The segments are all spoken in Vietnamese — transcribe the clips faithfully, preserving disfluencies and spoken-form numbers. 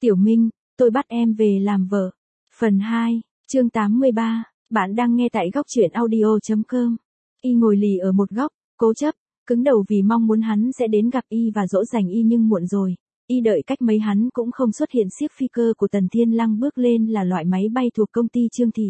Tiểu Minh, tôi bắt em về làm vợ. Phần hai, chương tám mươi ba, bạn đang nghe tại góc truyện audio chấm com. Y ngồi lì ở một góc, cố chấp, cứng đầu vì mong muốn hắn sẽ đến gặp Y và dỗ dành Y nhưng muộn rồi. Y đợi cách mấy hắn cũng không xuất hiện. Chiếc phi cơ của Tần Thiên Lăng bước lên là loại máy bay thuộc công ty Trương Thị.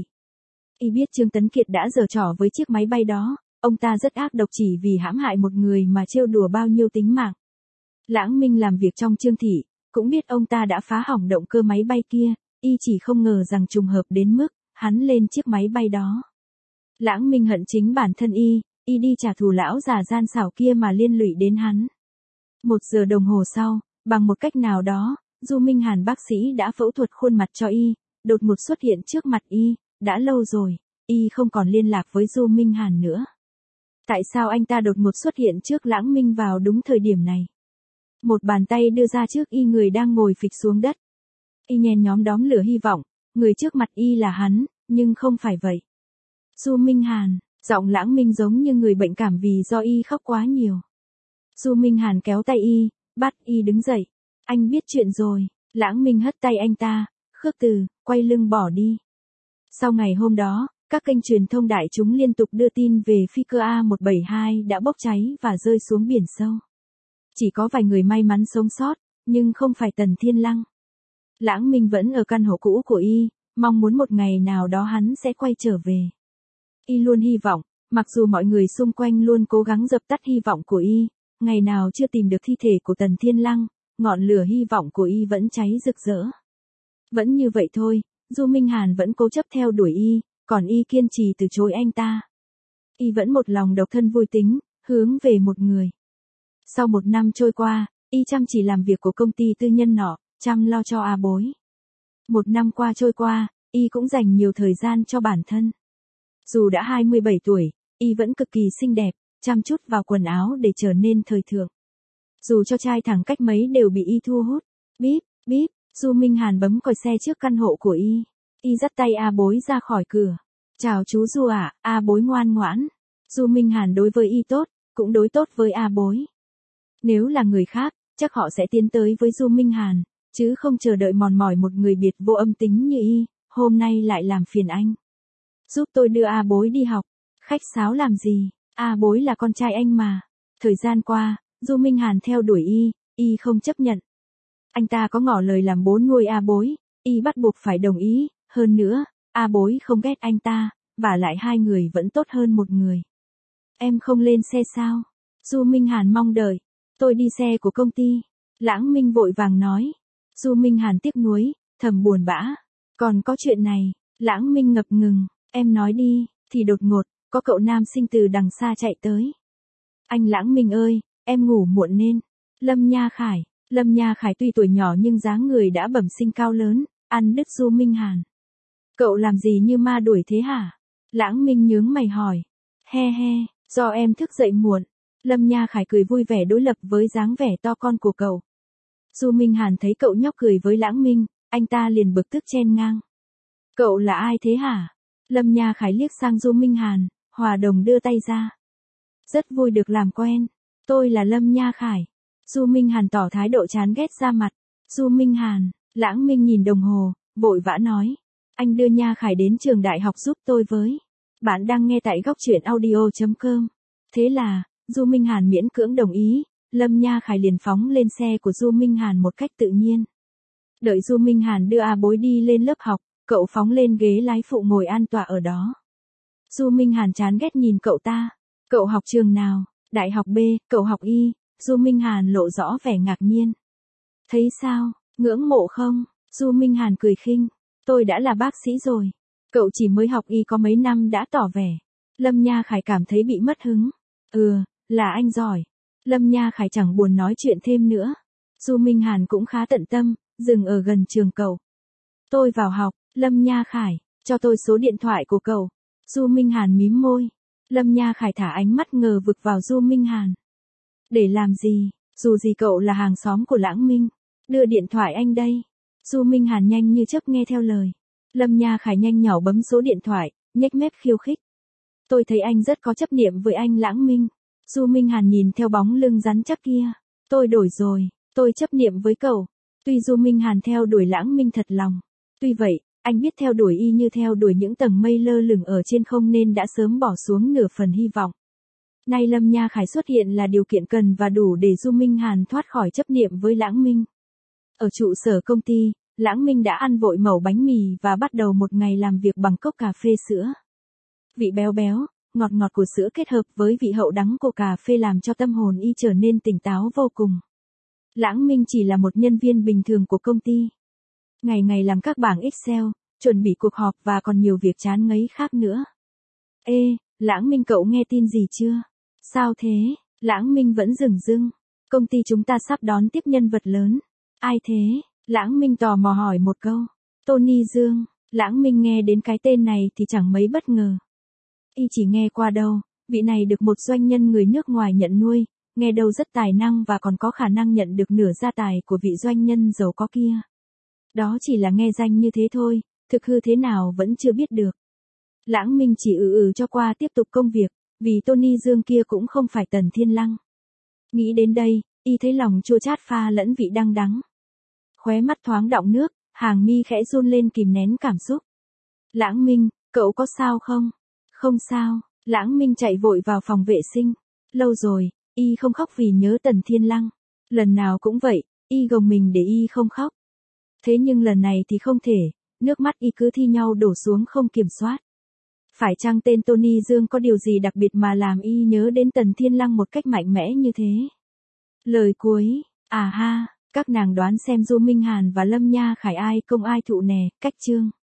Y biết Trương Tấn Kiệt đã giở trò với chiếc máy bay đó, ông ta rất ác độc chỉ vì hãm hại một người mà trêu đùa bao nhiêu tính mạng. Lãng Minh làm việc trong Trương Thị, cũng biết ông ta đã phá hỏng động cơ máy bay kia, Y chỉ không ngờ rằng trùng hợp đến mức hắn lên chiếc máy bay đó. Lãng Minh hận chính bản thân Y, Y đi trả thù lão già gian xảo kia mà liên lụy đến hắn. Một giờ đồng hồ sau, bằng một cách nào đó, Du Minh Hàn bác sĩ đã phẫu thuật khuôn mặt cho Y, đột ngột xuất hiện trước mặt Y, đã lâu rồi, Y không còn liên lạc với Du Minh Hàn nữa. Tại sao anh ta đột ngột xuất hiện trước Lãng Minh vào đúng thời điểm này? Một bàn tay đưa ra trước Y người đang ngồi phịch xuống đất. Y nhen nhóm đóm lửa hy vọng, người trước mặt Y là hắn, nhưng không phải vậy. Du Minh Hàn, giọng Lãng Minh giống như người bệnh cảm vì do Y khóc quá nhiều. Du Minh Hàn kéo tay Y, bắt Y đứng dậy. Anh biết chuyện rồi. Lãng Minh hất tay anh ta, khước từ, quay lưng bỏ đi. Sau ngày hôm đó, các kênh truyền thông đại chúng liên tục đưa tin về phi cơ A một bảy hai đã bốc cháy và rơi xuống biển sâu. Chỉ có vài người may mắn sống sót, nhưng không phải Tần Thiên Lăng. Lãng Minh vẫn ở căn hộ cũ của Y, mong muốn một ngày nào đó hắn sẽ quay trở về. Y luôn hy vọng, mặc dù mọi người xung quanh luôn cố gắng dập tắt hy vọng của Y, ngày nào chưa tìm được thi thể của Tần Thiên Lăng, ngọn lửa hy vọng của Y vẫn cháy rực rỡ. Vẫn như vậy thôi, Du Minh Hàn vẫn cố chấp theo đuổi Y, còn Y kiên trì từ chối anh ta. Y vẫn một lòng độc thân vui tính, hướng về một người. Sau một năm trôi qua, Y chăm chỉ làm việc của công ty tư nhân nọ, chăm lo cho A Bối. Một năm qua trôi qua, Y cũng dành nhiều thời gian cho bản thân. Dù đã hai mươi bảy tuổi, Y vẫn cực kỳ xinh đẹp, chăm chút vào quần áo để trở nên thời thượng. Dù cho trai thẳng cách mấy đều bị Y thu hút. Bíp, bíp, Du Minh Hàn bấm còi xe trước căn hộ của Y. Y dắt tay A Bối ra khỏi cửa. Chào chú Du ạ, à, A Bối ngoan ngoãn. Du Minh Hàn đối với Y tốt, cũng đối tốt với A Bối. Nếu là người khác, chắc họ sẽ tiến tới với Du Minh Hàn, chứ không chờ đợi mòn mỏi một người biệt vô âm tính như Y, hôm nay lại làm phiền anh. Giúp tôi đưa A Bối đi học. Khách sáo làm gì, A Bối là con trai anh mà. Thời gian qua, Du Minh Hàn theo đuổi Y, Y không chấp nhận. Anh ta có ngỏ lời làm bố nuôi A Bối, Y bắt buộc phải đồng ý, hơn nữa, A Bối không ghét anh ta, vả lại hai người vẫn tốt hơn một người. Em không lên xe sao? Du Minh Hàn mong đợi. Tôi đi xe của công ty. Lãng Minh vội vàng nói. Du Minh Hàn tiếc nuối, thầm buồn bã. Còn có chuyện này, Lãng Minh ngập ngừng, em nói đi, thì đột ngột, có cậu nam sinh từ đằng xa chạy tới. Anh Lãng Minh ơi, em ngủ muộn nên. Lâm Nha Khải, Lâm Nha Khải tuy tuổi nhỏ nhưng dáng người đã bẩm sinh cao lớn, ăn đứt Du Minh Hàn. Cậu làm gì như ma đuổi thế hả? Lãng Minh nhướng mày hỏi. He he, do em thức dậy muộn. Lâm Nha Khải cười vui vẻ đối lập với dáng vẻ to con của cậu. Du Minh Hàn thấy cậu nhóc cười với Lãng Minh, anh ta liền bực tức chen ngang. Cậu là ai thế hả? Lâm Nha Khải liếc sang Du Minh Hàn, hòa đồng đưa tay ra. Rất vui được làm quen. Tôi là Lâm Nha Khải. Du Minh Hàn tỏ thái độ chán ghét ra mặt. Du Minh Hàn, Lãng Minh nhìn đồng hồ, vội vã nói. Anh đưa Nha Khải đến trường đại học giúp tôi với. Bạn đang nghe tại góc truyện audio chấm com. Thế là, Du Minh Hàn miễn cưỡng đồng ý, Lâm Nha Khải liền phóng lên xe của Du Minh Hàn một cách tự nhiên. Đợi Du Minh Hàn đưa A Bối đi lên lớp học, cậu phóng lên ghế lái phụ ngồi an tọa ở đó. Du Minh Hàn chán ghét nhìn cậu ta. Cậu học trường nào? Đại học B, cậu học Y. Du Minh Hàn lộ rõ vẻ ngạc nhiên. Thấy sao, ngưỡng mộ không? Du Minh Hàn cười khinh. Tôi đã là bác sĩ rồi. Cậu chỉ mới học Y có mấy năm đã tỏ vẻ. Lâm Nha Khải cảm thấy bị mất hứng. Ừ, là anh giỏi. Lâm Nha Khải chẳng buồn nói chuyện thêm nữa. Du Minh Hàn cũng khá tận tâm, dừng ở gần trường cậu. Tôi vào học, Lâm Nha Khải, cho tôi số điện thoại của cậu. Du Minh Hàn mím môi. Lâm Nha Khải thả ánh mắt ngờ vực vào Du Minh Hàn. Để làm gì, dù gì cậu là hàng xóm của Lãng Minh. Đưa điện thoại anh đây. Du Minh Hàn nhanh như chớp nghe theo lời. Lâm Nha Khải nhanh nhỏ bấm số điện thoại, nhếch mép khiêu khích. Tôi thấy anh rất có chấp niệm với anh Lãng Minh. Du Minh Hàn nhìn theo bóng lưng rắn chắc kia. Tôi đổi rồi, tôi chấp niệm với cậu. Tuy Du Minh Hàn theo đuổi Lãng Minh thật lòng. Tuy vậy, anh biết theo đuổi y như theo đuổi những tầng mây lơ lửng ở trên không nên đã sớm bỏ xuống nửa phần hy vọng. Nay Lâm Nha Khải xuất hiện là điều kiện cần và đủ để Du Minh Hàn thoát khỏi chấp niệm với Lãng Minh. Ở trụ sở công ty, Lãng Minh đã ăn vội mẩu bánh mì và bắt đầu một ngày làm việc bằng cốc cà phê sữa. Vị béo béo, ngọt ngọt của sữa kết hợp với vị hậu đắng của cà phê làm cho tâm hồn y trở nên tỉnh táo vô cùng. Lãng Minh chỉ là một nhân viên bình thường của công ty. Ngày ngày làm các bảng Excel, chuẩn bị cuộc họp và còn nhiều việc chán ngấy khác nữa. Ê, Lãng Minh cậu nghe tin gì chưa? Sao thế? Lãng Minh vẫn dửng dưng. Công ty chúng ta sắp đón tiếp nhân vật lớn. Ai thế? Lãng Minh tò mò hỏi một câu. Tony Dương. Lãng Minh nghe đến cái tên này thì chẳng mấy bất ngờ. Y chỉ nghe qua đâu, vị này được một doanh nhân người nước ngoài nhận nuôi, nghe đâu rất tài năng và còn có khả năng nhận được nửa gia tài của vị doanh nhân giàu có kia. Đó chỉ là nghe danh như thế thôi, thực hư thế nào vẫn chưa biết được. Lãng Minh chỉ ừ ừ cho qua tiếp tục công việc, vì Tony Dương kia cũng không phải Tần Thiên Lăng. Nghĩ đến đây, y thấy lòng chua chát pha lẫn vị đắng đắng. Khóe mắt thoáng đọng nước, hàng mi khẽ run lên kìm nén cảm xúc. Lãng Minh, cậu có sao không? Không sao, Lãng Minh chạy vội vào phòng vệ sinh. Lâu rồi, y không khóc vì nhớ Tần Thiên Lăng. Lần nào cũng vậy, y gồng mình để y không khóc. Thế nhưng lần này thì không thể, nước mắt y cứ thi nhau đổ xuống không kiểm soát. Phải chăng tên Tony Dương có điều gì đặc biệt mà làm y nhớ đến Tần Thiên Lăng một cách mạnh mẽ như thế? Lời cuối, à ha, các nàng đoán xem Du Minh Hàn và Lâm Nha Khải ai công ai thụ nè, cách chương.